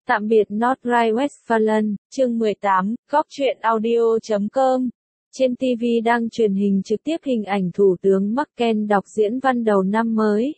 Tạm biệt Nordrhein-Westfalen, chương 18, góc truyện audio.com. Trên TV đang truyền hình trực tiếp hình ảnh Thủ tướng Merkel đọc diễn văn đầu năm mới.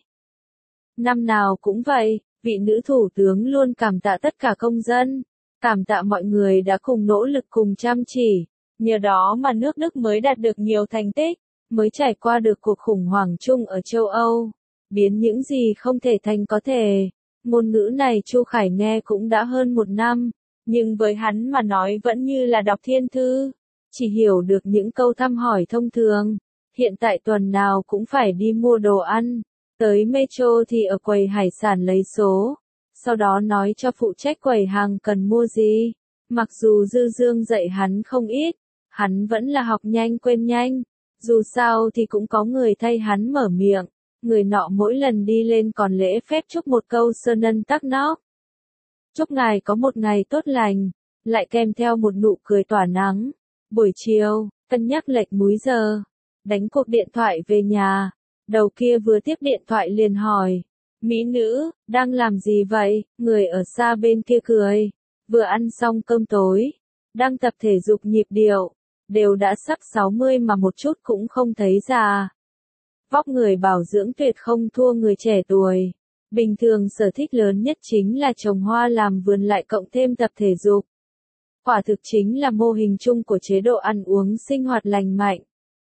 Năm nào cũng vậy, vị nữ thủ tướng luôn cảm tạ tất cả công dân, cảm tạ mọi người đã cùng nỗ lực cùng chăm chỉ. Nhờ đó mà nước Đức mới đạt được nhiều thành tích, mới trải qua được cuộc khủng hoảng chung ở châu Âu, biến những gì không thể thành có thể. Ngôn ngữ này Chu Khải nghe cũng đã hơn một năm, nhưng với hắn mà nói vẫn như là đọc thiên thư, chỉ hiểu được những câu thăm hỏi thông thường. Hiện tại tuần nào cũng phải đi mua đồ ăn, tới Metro thì ở quầy hải sản lấy số, sau đó nói cho phụ trách quầy hàng cần mua gì. Mặc dù Dư Dương dạy hắn không ít, hắn vẫn là học nhanh quên nhanh, dù sao thì cũng có người thay hắn mở miệng. Người nọ mỗi lần đi lên còn lễ phép chúc một câu Sơn Tắc Nóc. Chúc ngài có một ngày tốt lành, lại kèm theo một nụ cười tỏa nắng. Buổi chiều, cân nhắc lệch múi giờ, đánh cuộc điện thoại về nhà. Đầu kia vừa tiếp điện thoại liền hỏi, mỹ nữ, đang làm gì vậy? Người ở xa bên kia cười, vừa ăn xong cơm tối, đang tập thể dục nhịp điệu, đều đã sắp 60 mà một chút cũng không thấy già. Vóc người bảo dưỡng tuyệt không thua người trẻ tuổi. Bình thường sở thích lớn nhất chính là trồng hoa làm vườn lại cộng thêm tập thể dục. Quả thực chính là mô hình chung của chế độ ăn uống sinh hoạt lành mạnh.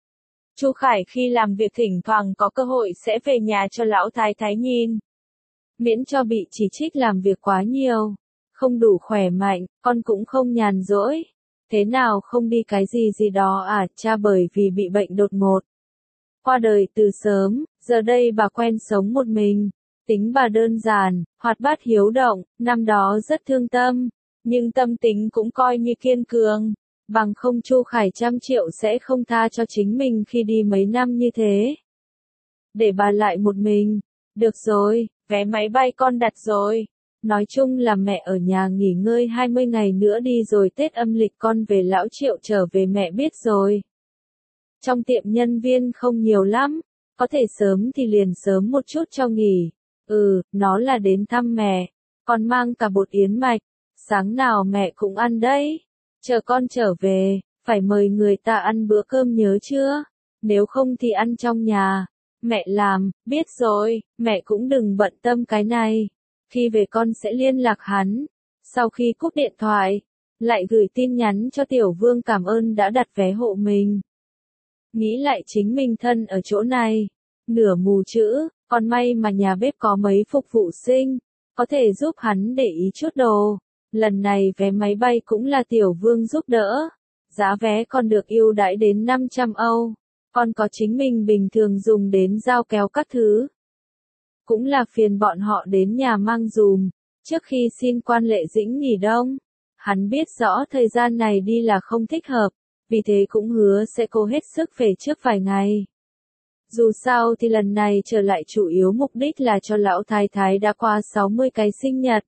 Chu Khải khi làm việc thỉnh thoảng có cơ hội sẽ về nhà cho lão thái thái nhìn. Miễn cho bị chỉ trích làm việc quá nhiều, không đủ khỏe mạnh, con cũng không nhàn rỗi. Thế nào không đi cái gì gì đó à, cha bởi vì bị bệnh đột ngột. Qua đời từ sớm, giờ đây bà quen sống một mình. Tính bà đơn giản, hoạt bát hiếu động, năm đó rất thương tâm, nhưng tâm tính cũng coi như kiên cường. Bằng không Chu Khải 100 triệu sẽ không tha cho chính mình khi đi mấy năm như thế. Để bà lại một mình. Được rồi, vé máy bay con đặt rồi. Nói chung là mẹ ở nhà nghỉ ngơi 20 ngày nữa đi rồi Tết âm lịch con về lão Triệu trở về mẹ biết rồi. Trong tiệm nhân viên không nhiều lắm, có thể sớm thì liền sớm một chút cho nghỉ. Nó là đến thăm mẹ, còn mang cả bột yến mạch, sáng nào mẹ cũng ăn đấy. Chờ con trở về, phải mời người ta ăn bữa cơm nhớ chưa? Nếu không thì ăn trong nhà. Mẹ làm, biết rồi, mẹ cũng đừng bận tâm cái này. Khi về con sẽ liên lạc hắn. Sau khi cúp điện thoại, lại gửi tin nhắn cho Tiểu Vương cảm ơn đã đặt vé hộ mình. Nghĩ lại chính mình thân ở chỗ này, nửa mù chữ, còn may mà nhà bếp có mấy phục vụ sinh, có thể giúp hắn để ý chút đồ. Lần này vé máy bay cũng là Tiểu Vương giúp đỡ, giá vé còn được ưu đãi đến 500 Âu, còn có chính mình bình thường dùng đến dao kéo các thứ. Cũng là phiền bọn họ đến nhà mang dùm, trước khi xin quan Lệ Dĩnh nghỉ đông. Hắn biết rõ thời gian này đi là không thích hợp, vì thế cũng hứa sẽ cố hết sức về trước vài ngày. Dù sao thì lần này trở lại chủ yếu mục đích là cho lão thái thái đã qua 60 cái sinh nhật.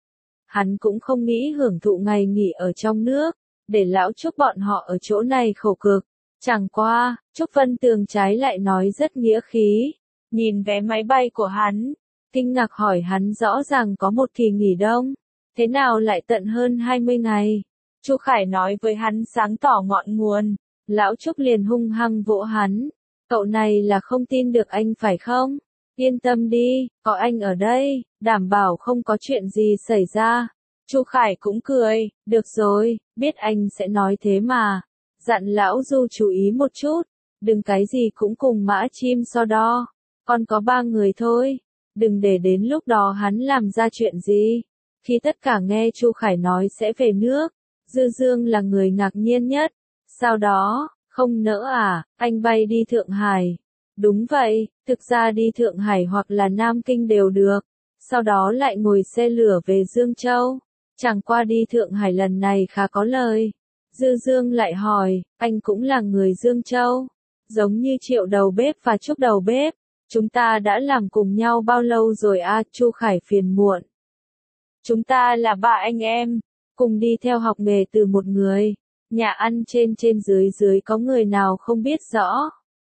Hắn cũng không nghĩ hưởng thụ ngày nghỉ ở trong nước, để lão Trúc bọn họ ở chỗ này khổ cực. Chẳng qua, Trúc Vân Tường trái lại nói rất nghĩa khí, nhìn vé máy bay của hắn, kinh ngạc hỏi hắn rõ ràng có một kỳ nghỉ đông, thế nào lại tận hơn 20 ngày. Chu Khải nói với hắn sáng tỏ ngọn nguồn, lão Trúc liền hung hăng vỗ hắn, cậu này là không tin được anh phải không? Yên tâm đi, có anh ở đây, đảm bảo không có chuyện gì xảy ra. Chu Khải cũng cười, được rồi, biết anh sẽ nói thế mà. Dặn lão Du chú ý một chút, đừng cái gì cũng cùng mã chim so đo. Còn có 3 người thôi, đừng để đến lúc đó hắn làm ra chuyện gì. Khi tất cả nghe Chu Khải nói sẽ về nước, Dư Dương là người ngạc nhiên nhất. Sau đó, không nỡ à, anh bay đi Thượng Hải. Đúng vậy, thực ra đi Thượng Hải hoặc là Nam Kinh đều được. Sau đó lại ngồi xe lửa về Dương Châu. Chẳng qua đi Thượng Hải lần này khá có lời. Dư Dương lại hỏi, anh cũng là người Dương Châu. Giống như Triệu đầu bếp và Trúc đầu bếp. Chúng ta đã làm cùng nhau bao lâu rồi à? Chu Khải phiền muộn. Chúng ta là 3 anh em, cùng đi theo học nghề từ một người. Nhà ăn trên dưới có người nào không biết rõ.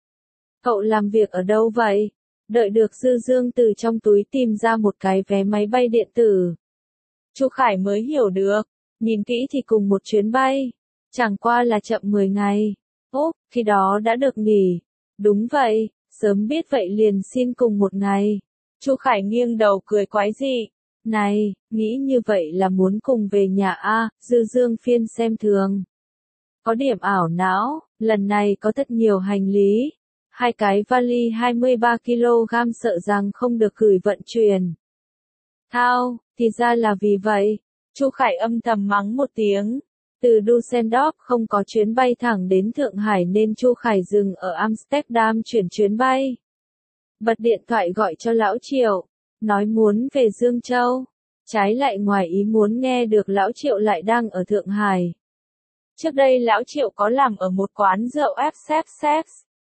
Cậu làm việc ở đâu vậy? Đợi được Dư Dương từ trong túi tìm ra một cái vé máy bay điện tử. Chu Khải mới hiểu được, nhìn kỹ thì cùng một chuyến bay, chẳng qua là chậm 10 ngày. Úp, khi đó đã được nghỉ. Đúng vậy, sớm biết vậy liền xin cùng một ngày. Chu Khải nghiêng đầu cười quái dị. Này, nghĩ như vậy là muốn cùng về nhà a? Dư Dương Phiên xem thường. Có điểm ảo não, lần này có thật nhiều hành lý. 2 cái vali 23 kg sợ rằng không được gửi vận chuyển. Thao, thì ra là vì vậy. Chu Khải âm thầm mắng một tiếng. Từ Düsseldorf không có chuyến bay thẳng đến Thượng Hải nên Chu Khải dừng ở Amsterdam chuyển chuyến bay. Bật điện thoại gọi cho Lão Triệu, nói muốn về Dương Châu. Trái lại ngoài ý muốn nghe được Lão Triệu lại đang ở Thượng Hải. Trước đây Lão Triệu có làm ở một quán rượu FCF.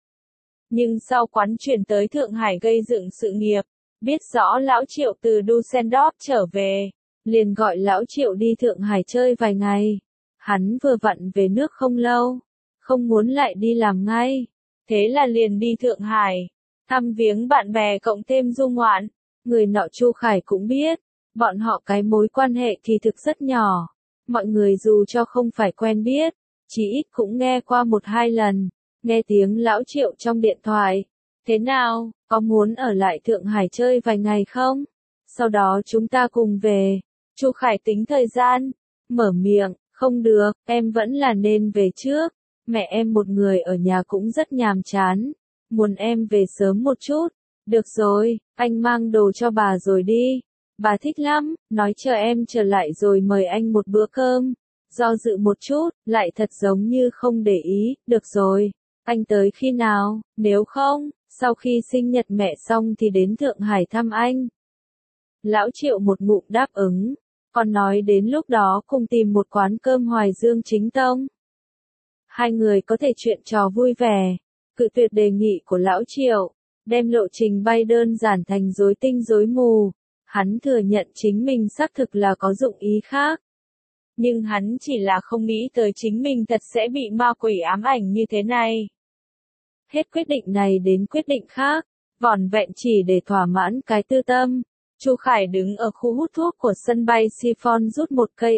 Nhưng sau quán chuyển tới Thượng Hải gây dựng sự nghiệp, biết rõ Lão Triệu từ Düsseldorf trở về, liền gọi Lão Triệu đi Thượng Hải chơi vài ngày. Hắn vừa vặn về nước không lâu, không muốn lại đi làm ngay. Thế là liền đi Thượng Hải, thăm viếng bạn bè cộng thêm du ngoạn. Người nọ Chu Khải cũng biết, bọn họ cái mối quan hệ thì thực rất nhỏ. Mọi người dù cho không phải quen biết, chỉ ít cũng nghe qua 1-2 lần. Nghe tiếng Lão Triệu trong điện thoại. Thế nào, có muốn ở lại Thượng Hải chơi vài ngày không? Sau đó chúng ta cùng về. Chu Khải tính thời gian, mở miệng, không được, em vẫn là nên về trước. Mẹ em một người ở nhà cũng rất nhàm chán. Muốn em về sớm một chút. Được rồi, anh mang đồ cho bà rồi đi. Bà thích lắm, nói chờ em trở lại rồi mời anh một bữa cơm. Do dự một chút, lại thật giống như không để ý, được rồi. Anh tới khi nào, nếu không, sau khi sinh nhật mẹ xong thì đến Thượng Hải thăm anh. Lão Triệu một ngụm đáp ứng, còn nói đến lúc đó cùng tìm một quán cơm Hoài Dương chính tông. Hai người có thể chuyện trò vui vẻ, cự tuyệt đề nghị của Lão Triệu, đem lộ trình bay đơn giản thành rối tinh rối mù. Hắn thừa nhận chính mình xác thực là có dụng ý khác. Nhưng hắn chỉ là không nghĩ tới chính mình thật sẽ bị ma quỷ ám ảnh như thế này. Hết quyết định này đến quyết định khác, vỏn vẹn chỉ để thỏa mãn cái tư tâm. Chu Khải đứng ở khu hút thuốc của sân bay Siphon rút một cây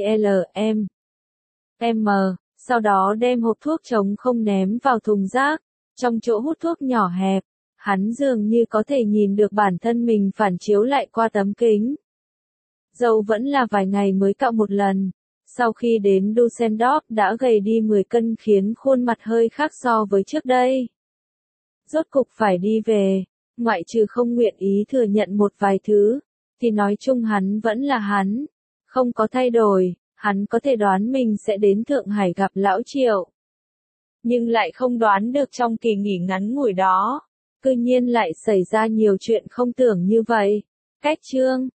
LM, sau đó đem hộp thuốc trống không ném vào thùng rác. Trong chỗ hút thuốc nhỏ hẹp, hắn dường như có thể nhìn được bản thân mình phản chiếu lại qua tấm kính. Dâu vẫn là vài ngày mới cạo một lần. Sau khi đến Düsseldorf đã gầy đi 10 cân khiến khuôn mặt hơi khác so với trước đây. Rốt cục phải đi về, ngoại trừ không nguyện ý thừa nhận một vài thứ, thì nói chung hắn vẫn là hắn, không có thay đổi, hắn có thể đoán mình sẽ đến Thượng Hải gặp Lão Triệu. Nhưng lại không đoán được trong kỳ nghỉ ngắn ngủi đó, cư nhiên lại xảy ra nhiều chuyện không tưởng như vậy. Cách chương